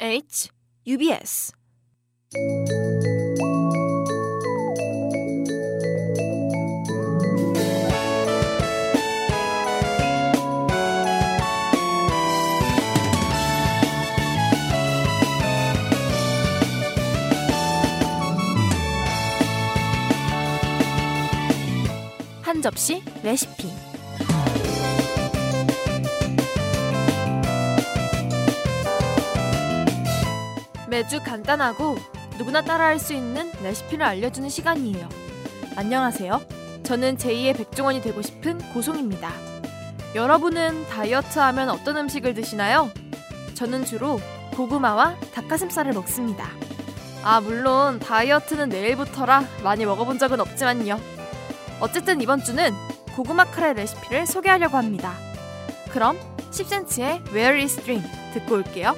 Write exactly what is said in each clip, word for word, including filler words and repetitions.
H, 유비에스. 한 접시 레시피. 매주 간단하고 누구나 따라할 수 있는 레시피를 알려주는 시간이에요. 안녕하세요. 저는 제이의 백종원이 되고 싶은 고송입니다. 여러분은 다이어트하면 어떤 음식을 드시나요? 저는 주로 고구마와 닭가슴살을 먹습니다. 아, 물론 다이어트는 내일부터라 많이 먹어본 적은 없지만요. 어쨌든 이번 주는 고구마 카레 레시피를 소개하려고 합니다. 그럼 십 센티미터의 Where is Dream 듣고 올게요.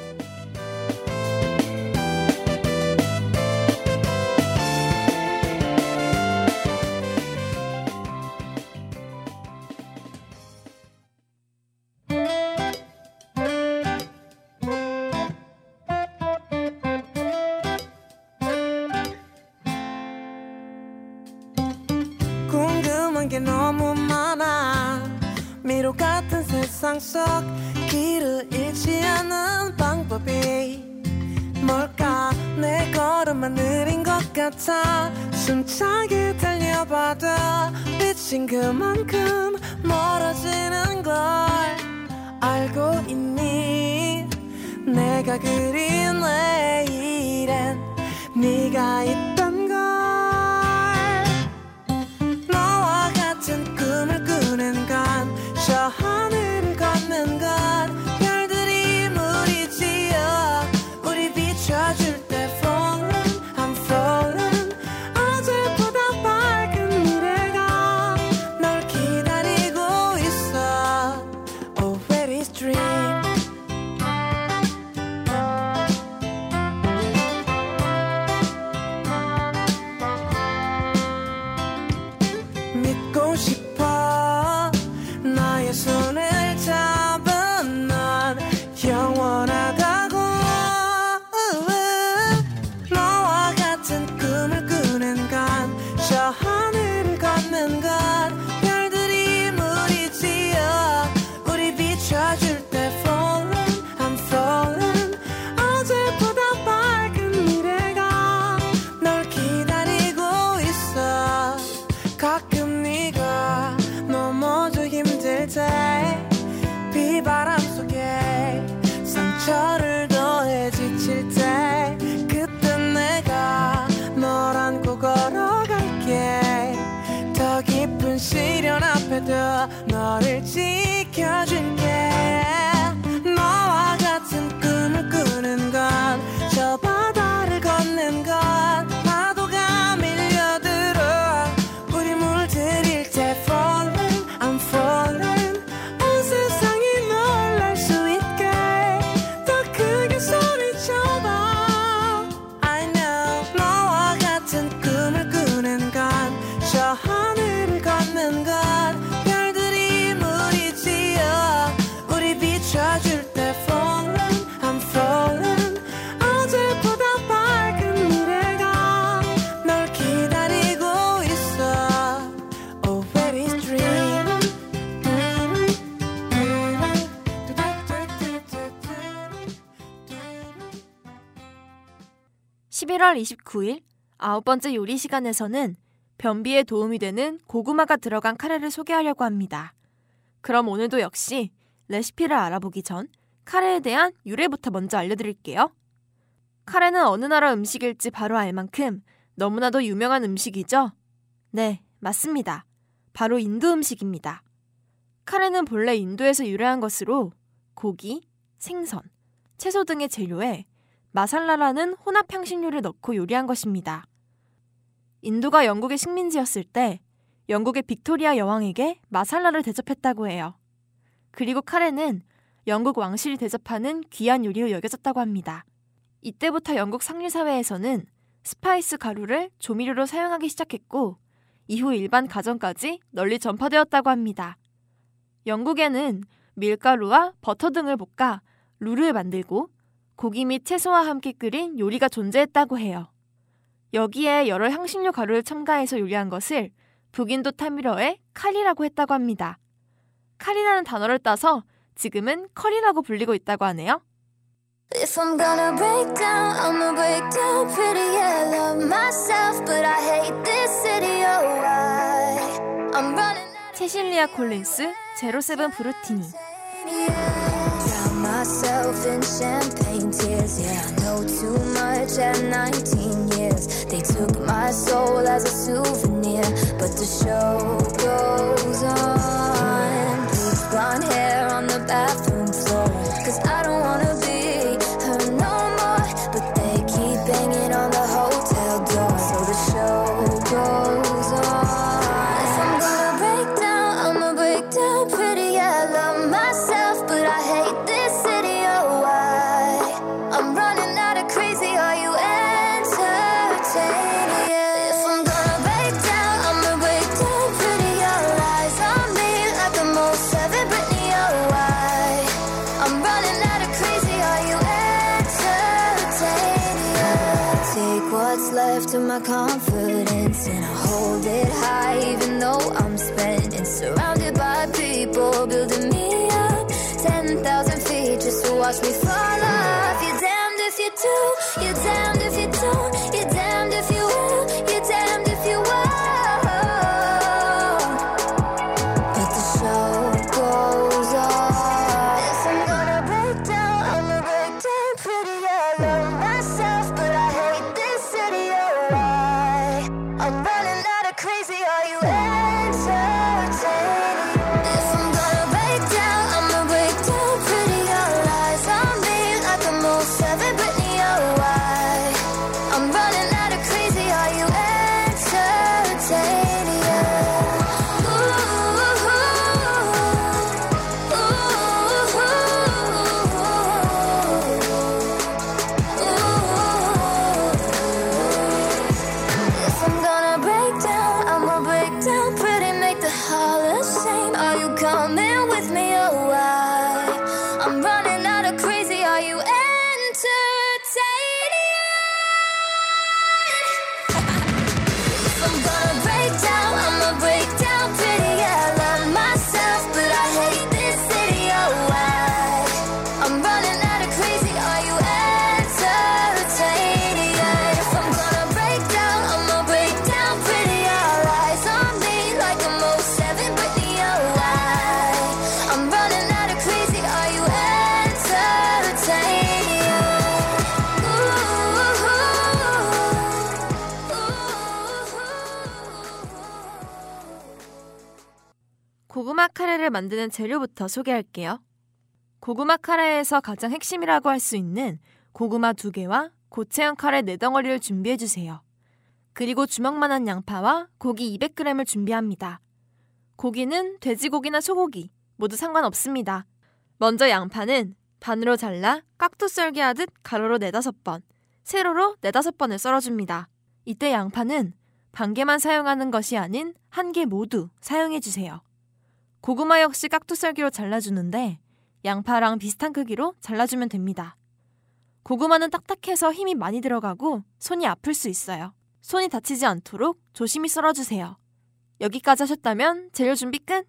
궁금한 게 너무 많아. 미로 같은 세상 속 길을 잃지 않는 방법이 뭘까? 내 걸음만 느린 것 같아. 숨차게 달려봐도 미친 그만큼 멀어지는 걸 알고 있니? 내가 그린 내일엔 네가 있단 걸. 너와 같은 꿈을 꾸는 건 저 하늘을 걷는 건 별들이 무리지어 우리 비춰줄 때 falling I'm falling. 어제보다 밝은 미래가 널 기다리고 있어. Oh where is dream. 믿고 싶어. 나의 손을 잡은 넌 영원하다고. 너와 같은 꿈을 꾸는 건 저 하늘을 걷는 건 별들이 무리지어 우리 비춰줄 때 falling I'm falling. 어제보다 밝은 미래가 널 기다리고 있어. 가끔 네가 넘어져 힘들 때 비바람 속에 상처를 더해 지칠 때 그때 내가 널 안고 걸어갈게. 더 깊은 시련 앞에도 너를 지켜줄게. 너와 같은 꿈을 꾸는 건 저 바다를 걷는 건 파도가 밀려들어 우리 물들일 때 falling I'm falling. 온 세상이 놀랄 수 있게 더 크게 소리쳐봐. I know. 너와 같은 꿈을 꾸는 건 저 하늘을 걷는 건 별들이 무리지어 우리 비춰줄 때 falling I'm falling. 어제보다 밝은 미래가 널 기다리고 있어. Oh where is dream. 십일월 이십구일 아홉 번째 요리 시간에서는 변비에 도움이 되는 고구마가 들어간 카레를 소개하려고 합니다. 그럼 오늘도 역시 레시피를 알아보기 전 카레에 대한 유래부터 먼저 알려드릴게요. 카레는 어느 나라 음식일지 바로 알 만큼 너무나도 유명한 음식이죠? 네, 맞습니다. 바로 인도 음식입니다. 카레는 본래 인도에서 유래한 것으로 고기, 생선, 채소 등의 재료에 마살라라는 혼합 향신료를 넣고 요리한 것입니다. 인도가 영국의 식민지였을 때 영국의 빅토리아 여왕에게 마살라를 대접했다고 해요. 그리고 카레는 영국 왕실이 대접하는 귀한 요리로 여겨졌다고 합니다. 이때부터 영국 상류사회에서는 스파이스 가루를 조미료로 사용하기 시작했고 이후 일반 가정까지 널리 전파되었다고 합니다. 영국에는 밀가루와 버터 등을 볶아 룰을 만들고 고기 및 채소와 함께 끓인 요리가 존재했다고 해요. 여기에 여러 향신료 가루를 첨가해서 요리한 것을 북인도 타미러의 카리라고 했다고 합니다. 카리라는 단어를 따서 지금은 커리라고 불리고 있다고 하네요. If I'm gonna break down, I'ma break down pretty. Yeah, I love myself, but I hate this city. Oh, why? I'm running out of 채실리아 콜린스, 제로세븐 브루티니. Drown myself in champagne tears. Yeah, I know too much at nineteen years. They took my soul as a souvenir, but the show goes on. Bleach blonde hair on the bathroom floor. Cause I don't wanna be her no more, but they keep banging on the hotel door. So the show goes on. If I'm gonna break down, I'ma break down pretty. Yeah, I love myself, but I hate this city. Oh, why? I'm running out of crazy. Are you entertaining? Yeah. If I'm gonna break down, I'ma break down pretty. All eyes on me like the most seven Britney. Oh, why? I'm running out of crazy. Are you entertaining? Yeah. Take what's left of my confidence and I hold it high, even though I'm spending. Surrounded by people building me up ten thousand feet just to watch me fall off. You're damned if you do, you're damned if you don't. You're damned if you will, you're damned if you won't. But the show goes on. If I'm gonna break down, I'ma break down pretty. I love myself, but I hate this city. Oh, why? I'm running out of crazy. Are you entertaining? If I'm gonna break down, I'ma break down pretty. All eyes on me like the most seven Britney. Oh, why? I'm running out of crazy. Are you entertaining? Ooh, ooh, If I'm gonna break down, I'ma break down pretty. Make the Hall of Shame. Are you coming with me? Oh, why? I'm running out of crazy. Are you entertaining? If I'm gonna break down, I'ma break down pretty. Yeah, I love myself, but I hate this city. Oh, why? I'm running out of crazy. Are you entertaining? Yeah, if I'm gonna break down, I'ma break down pretty. All eyes on me like the most seven Britney. Oh, why? I'm running out of crazy. Are you entertaining? Ooh, 고구마 카레를 만드는 재료부터 소개할게요. 고구마 카레에서 가장 핵심이라고 할 수 있는 고구마 두 개와 고체형 카레 네 덩어리를 준비해주세요. 그리고 주먹만한 양파와 고기 이백 그램을 준비합니다. 고기는 돼지고기나 소고기 모두 상관없습니다. 먼저 양파는 반으로 잘라 깍두 썰기 하듯 가로로 네다섯 번, 세로로 네다섯 번을 썰어줍니다. 이때 양파는 반 개만 사용하는 것이 아닌 한 개 모두 사용해주세요. 고구마 역시 깍두 썰기로 잘라주는데 양파랑 비슷한 크기로 잘라주면 됩니다. 고구마는 딱딱해서 힘이 많이 들어가고 손이 아플 수 있어요. 손이 다치지 않도록 조심히 썰어주세요. 여기까지 하셨다면 재료 준비 끝!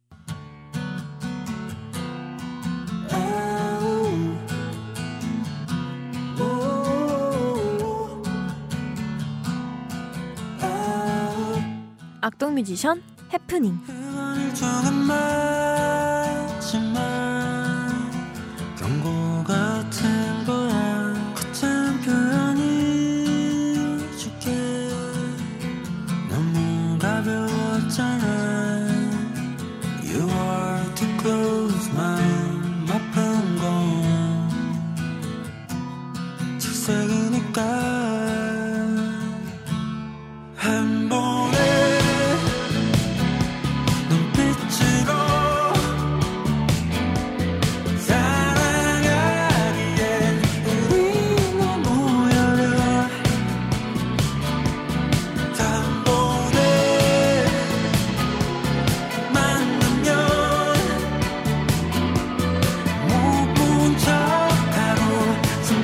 악동 뮤지션 해프닝. 경고 같은 거야. 거창한 표현이 줄게. 너무 가벼웠잖아. You are too close, 마음 아픈 건 질색이니까. 한 번에 눈빛으로 사랑하기엔 우리 너무 어려. 단번에 만나면 못 본 척하고 숨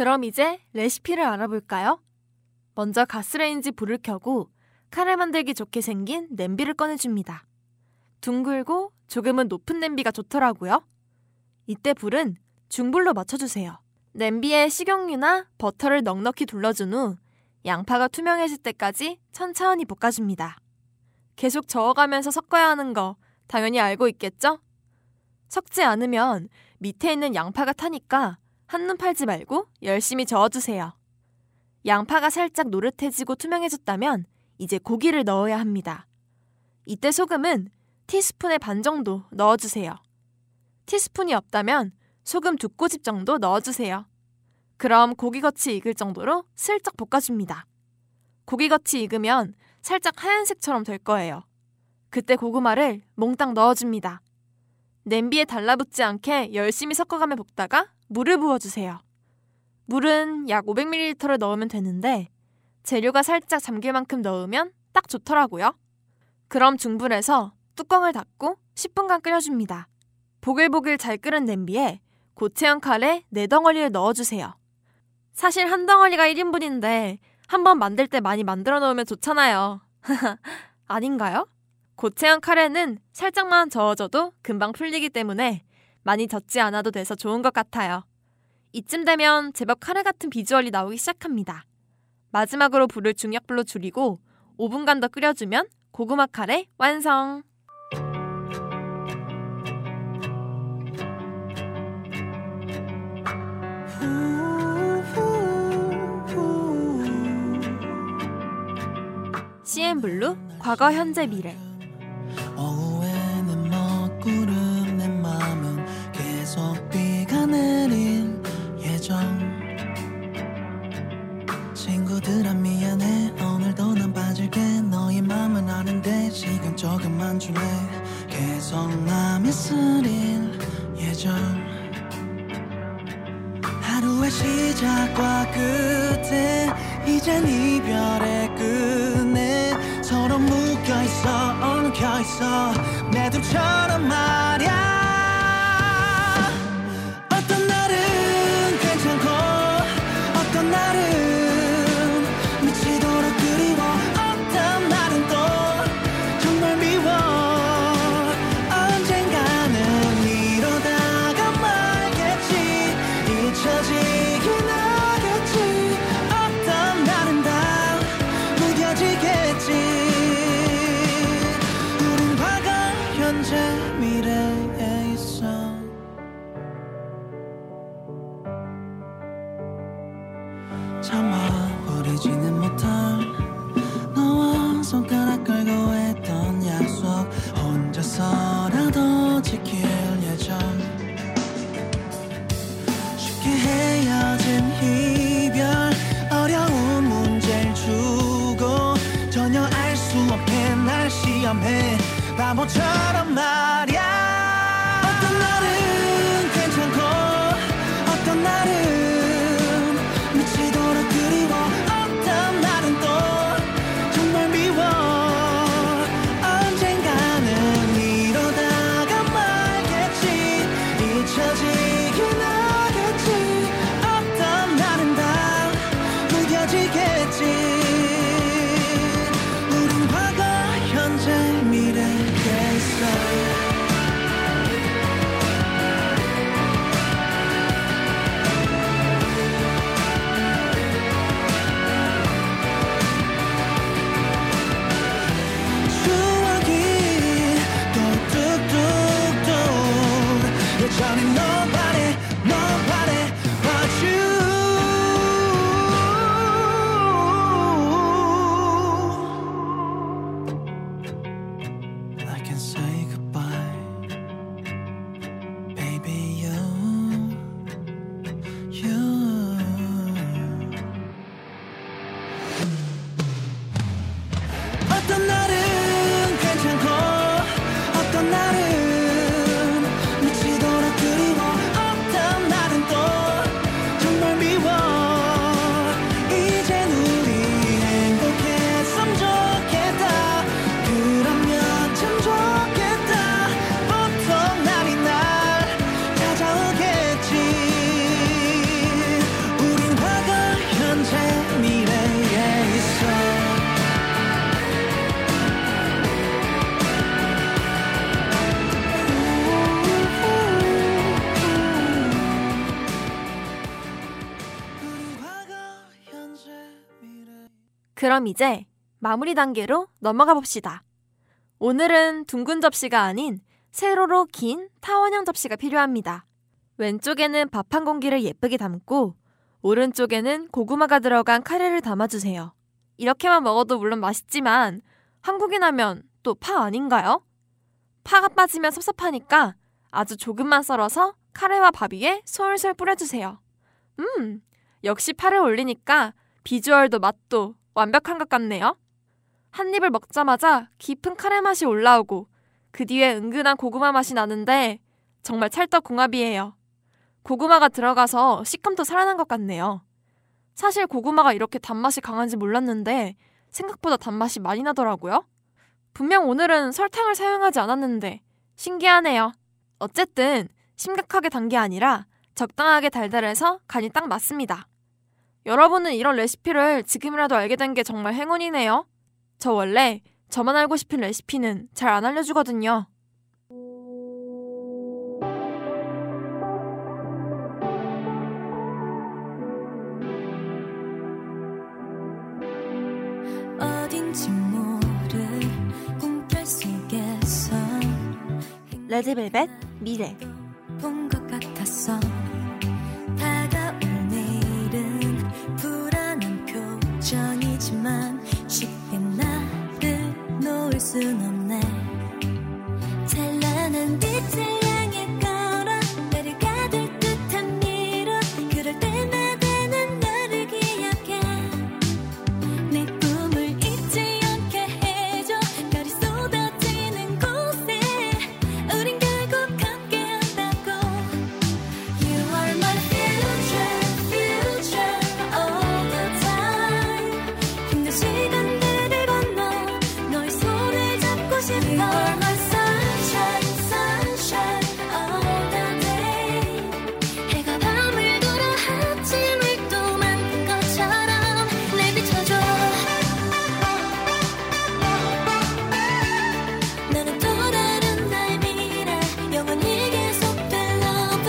그럼 이제 레시피를 알아볼까요? 먼저 가스레인지 불을 켜고 카레 만들기 좋게 생긴 냄비를 꺼내줍니다. 둥글고 조금은 높은 냄비가 좋더라고요. 이때 불은 중불로 맞춰주세요. 냄비에 식용유나 버터를 넉넉히 둘러준 후 양파가 투명해질 때까지 천천히 볶아줍니다. 계속 저어가면서 섞어야 하는 거 당연히 알고 있겠죠? 섞지 않으면 밑에 있는 양파가 타니까 한눈 팔지 말고 열심히 저어주세요. 양파가 살짝 노릇해지고 투명해졌다면 이제 고기를 넣어야 합니다. 이때 소금은 티스푼의 반 정도 넣어주세요. 티스푼이 없다면 소금 두 꼬집 정도 넣어주세요. 그럼 고기겉이 익을 정도로 슬쩍 볶아줍니다. 고기겉이 익으면 살짝 하얀색처럼 될 거예요. 그때 고구마를 몽땅 넣어줍니다. 냄비에 달라붙지 않게 열심히 섞어가며 볶다가 물을 부어주세요. 물은 약 오백 밀리리터를 넣으면 되는데 재료가 살짝 잠길 만큼 넣으면 딱 좋더라고요. 그럼 중불에서 뚜껑을 닫고 십 분간 끓여줍니다. 보글보글 잘 끓은 냄비에 고체형 카레 네 덩어리를 넣어주세요. 사실 한 덩어리가 일 인분인데 한번 만들 때 많이 만들어 놓으면 좋잖아요. 아닌가요? 고체형 카레는 살짝만 저어줘도 금방 풀리기 때문에 많이 젓지 않아도 돼서 좋은 것 같아요. 이쯤 되면 제법 카레 같은 비주얼이 나오기 시작합니다. 마지막으로 불을 중약불로 줄이고 오 분간 더 끓여주면 고구마 카레 완성! 씨엔블루 과거 현재 미래. 오후에는 먹구름 내 맘은 계속 비가 내릴 예정. 친구들아 미안해 오늘도 난 빠질게. 너의 맘은 아는데 시간 조금만 줄래. 계속 맘이 쓰릴 예정. 하루의 시작과 끝에 이젠 이별의 끝에 서로 묶여있어 엉켜있어 내 둘처럼 말야. 어떤 날은 괜찮고 어떤 날은 미치도록 그리워. 어떤 날은 또 정말 미워. 언젠가는 이러다가 말겠지. 잊혀지긴 하겠지. 어떤 날은 다 무뎌지겠지. 우린 과거 현재 미래에 있어. 차마 버리지는 못할 너와 손가락 걸고 했던 약속 혼자서라도 지킬 예정. 쉽게 헤어진 이별 어려운 문제를 주고 전혀 알 수 없게 날 시험해 바보처럼 말야. 어떤 날은 괜찮고 어떤 날은 미치도록 그리워. 어떤 날은 또 정말 미워. 언젠가는 이러다가 말겠지. 잊혀지긴 하겠지. 어떤 날은 다 무뎌지겠지. 우린 과거 현재 미래에 있어. 추억이 또 뚝뚝뚝 여전히 nobody nobody but you. 그럼 이제 마무리 단계로 넘어가 봅시다. 오늘은 둥근 접시가 아닌 세로로 긴 타원형 접시가 필요합니다. 왼쪽에는 밥 한 공기를 예쁘게 담고 오른쪽에는 고구마가 들어간 카레를 담아주세요. 이렇게만 먹어도 물론 맛있지만 한국인 하면 또 파 아닌가요? 파가 빠지면 섭섭하니까 아주 조금만 썰어서 카레와 밥 위에 솔솔 뿌려주세요. 음, 역시 파를 올리니까 비주얼도 맛도 완벽한 것 같네요. 한 입을 먹자마자 깊은 카레 맛이 올라오고 그 뒤에 은근한 고구마 맛이 나는데 정말 찰떡궁합이에요. 고구마가 들어가서 식감도 살아난 것 같네요. 사실 고구마가 이렇게 단맛이 강한지 몰랐는데 생각보다 단맛이 많이 나더라고요. 분명 오늘은 설탕을 사용하지 않았는데 신기하네요. 어쨌든 심각하게 단 게 아니라 적당하게 달달해서 간이 딱 맞습니다. 여러분은 이런 레시피를 지금이라도 알게 된 게 정말 행운이네요. 저 원래 저만 알고 싶은 레시피는 잘 안 알려주거든요. 어딘지 모를 꿈결 속에서 레드벨벳 미래 본 것 같았어. 다가올 내일은 불안한 표정이지만 쉽게 나를 놓을 순 없네. 찬란한 빛을 향해 걸어 나를 가둘 듯한 미로 그럴 때마다 난 너를 기억해. 내 꿈을 잊지 않게 해줘. 별이 쏟아지는 곳에 우린 결국 함께 한다고. You are my future, future all the time. 힘든 시간들을 건너 너의 손을 잡고 싶어. You are my sunshine, sunshine all the day. 해가 밤을 돌아 아침을 또 만든 것처럼 날 비춰줘. 나는 또 다른 나의 미래 영원히 계속될 love.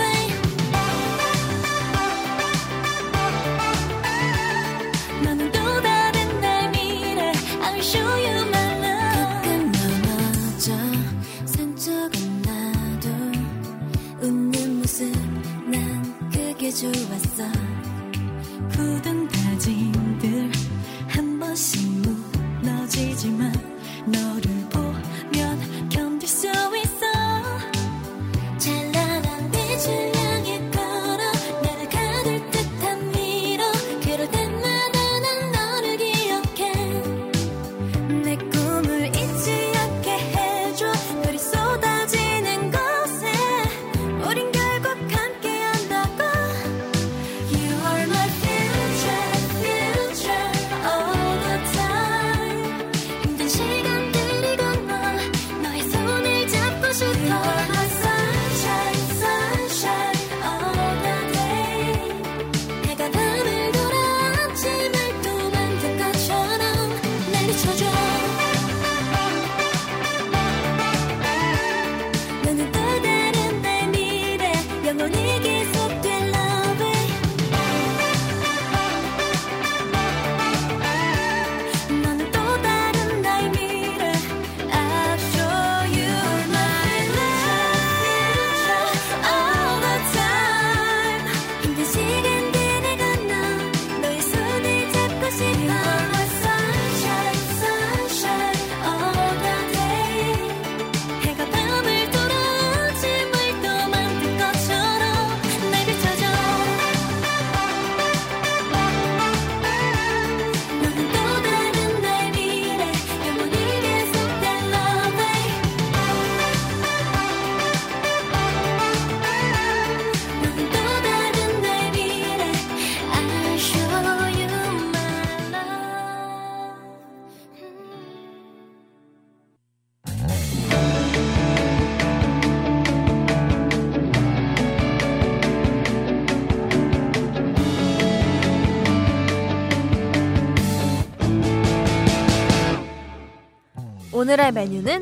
너는 또 다른 나의 미래 I'll show you my love. 가끔 넘어져 산적은 나도 웃는 모습 난 그게 좋았어. 굳은 다짐들 한 번씩 무너지지만 너를 보면 견딜 수 있어. 찬란한 빛을 향해 걸어 나를 가둘 듯한 미로 그럴 때마다 난 너를 기억해. 내 꿈을 잊지 않게 해줘. 별이 쏟아지는 곳에 우린 결국 함께 한다고. You are my future, future all the time. 힘든 시간들이 건너 너의 손을 잡고 싶어. You are my sunshine, sunshine all the day. 해가 밤을 돌아 아침을 또 만든 것처럼 날 비춰줘. 너는 또 다른 나의 미래 영원히 계속될 love. 너는 또 다른 나의 미래 I'll show you my love all the time. 힘든 시간들을 건너 너의 손을 잡고 싶어. You are my sunshine, sunshine all the day. 해가 밤을 돌아 아침을 또 만든 것처럼 날 비춰줘. 너는 또 다른 나의 미래 영원히 계속될 love. 너는 또 다른 나의 미래 I'll show you my love. 오늘의 메뉴는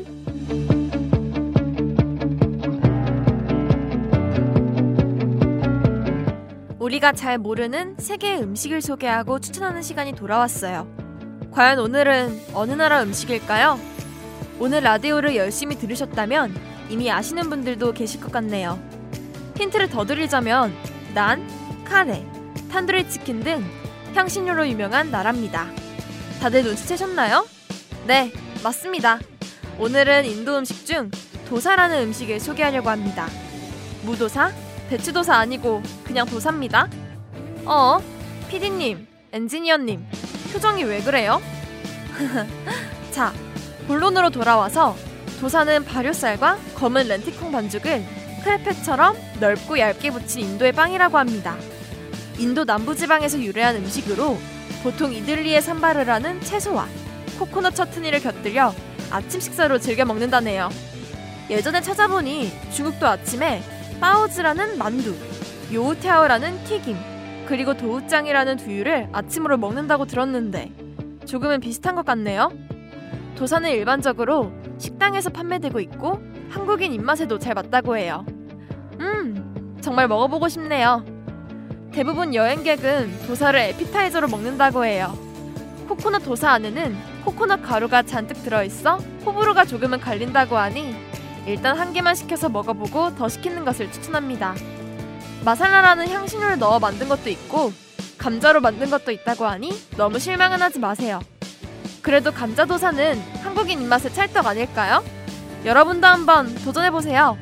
우리가 잘 모르는 세계의 음식을 소개하고 추천하는 시간이 돌아왔어요. 과연 오늘은 어느 나라 음식일까요? 오늘 라디오를 열심히 들으셨다면 이미 아시는 분들도 계실 것 같네요. 힌트를 더 드리자면 난, 카레, 탄두리 치킨 등 향신료로 유명한 나라입니다. 다들 눈치채셨나요? 네, 맞습니다. 오늘은 인도 음식 중 도사라는 음식을 소개하려고 합니다. 무도사? 배추도사 아니고 그냥 도사입니다. 어? 피디님, 엔지니어님, 표정이 왜 그래요? 자, 본론으로 돌아와서 도사는 발효쌀과 검은 렌티콩 반죽을 크레페처럼 넓고 얇게 붙인 인도의 빵이라고 합니다. 인도 남부지방에서 유래한 음식으로 보통 이들리에 산발을 하는 채소와 코코넛 처트니를 곁들여 아침 식사로 즐겨 먹는다네요. 예전에 찾아보니 중국도 아침에 빠오즈라는 만두, 요우태오라는 튀김, 그리고 도우짱이라는 두유를 아침으로 먹는다고 들었는데 조금은 비슷한 것 같네요. 도사는 일반적으로 식당에서 판매되고 있고 한국인 입맛에도 잘 맞다고 해요. 음, 정말 먹어보고 싶네요. 대부분 여행객은 도사를 에피타이저로 먹는다고 해요. 코코넛 도사 안에는 코코넛 가루가 잔뜩 들어있어 호불호가 조금은 갈린다고 하니 일단 한 개만 시켜서 먹어보고 더 시키는 것을 추천합니다. 마살라라는 향신료를 넣어 만든 것도 있고 감자로 만든 것도 있다고 하니 너무 실망은 하지 마세요. 그래도 감자도사는 한국인 입맛의 찰떡 아닐까요? 여러분도 한번 도전해보세요.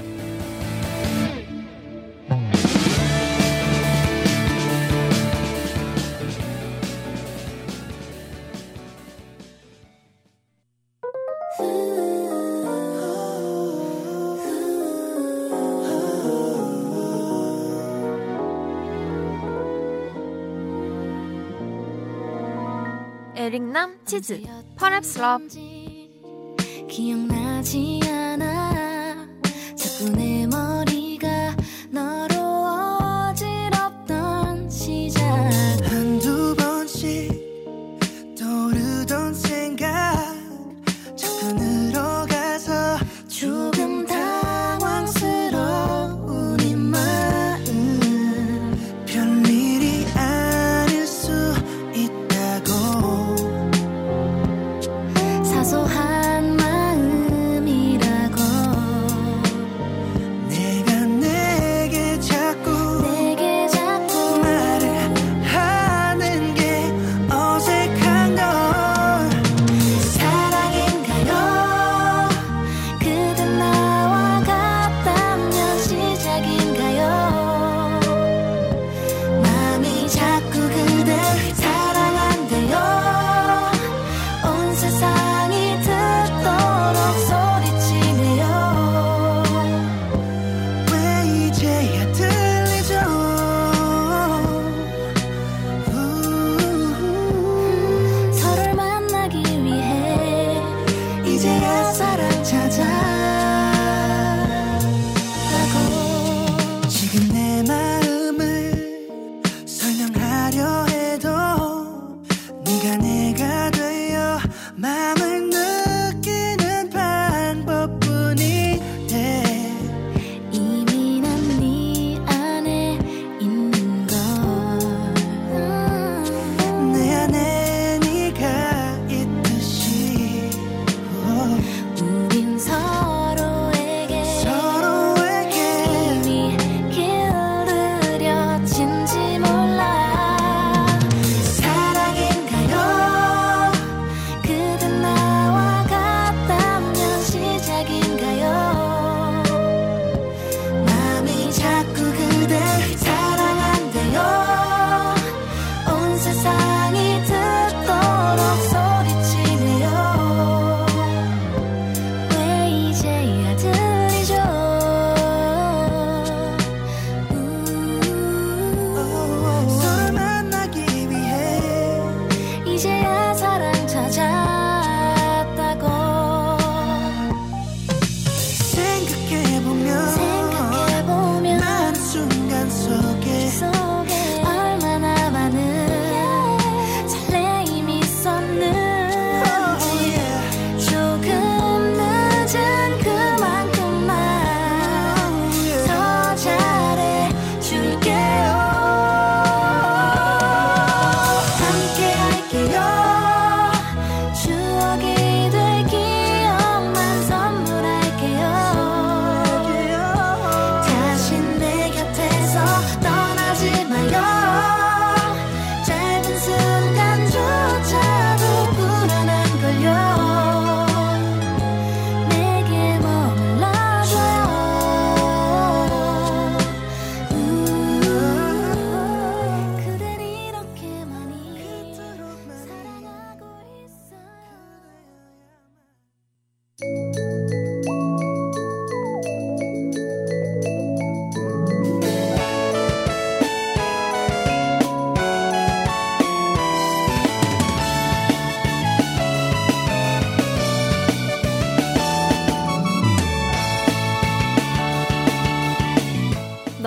에릭남 치즈 Perhaps Love. 기억나지 않아 자꾸 내 머리가 너로 어지럽던 시작 한두 번씩 떠오르던 생각 자꾸 늘어가서 조금 당황스러운 이 마음 별일이 아닐 수 있다고 사소한 마음이라고 내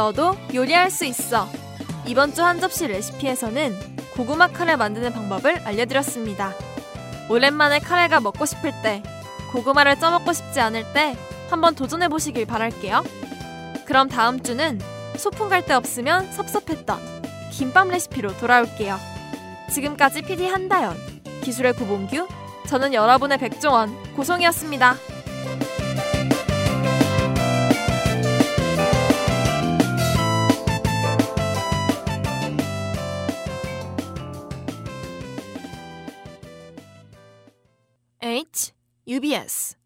너도 요리할 수 있어. 이번 주 한 접시 레시피에서는 고구마 카레 만드는 방법을 알려드렸습니다. 오랜만에 카레가 먹고 싶을 때, 고구마를 쪄먹고 싶지 않을 때 한번 도전해보시길 바랄게요. 그럼 다음 주는 소풍 갈 데 없으면 섭섭했던 김밥 레시피로 돌아올게요. 지금까지 피디 한다연, 기술의 구봉규, 저는 여러분의 백종원, 고송이었습니다. H, 유비에스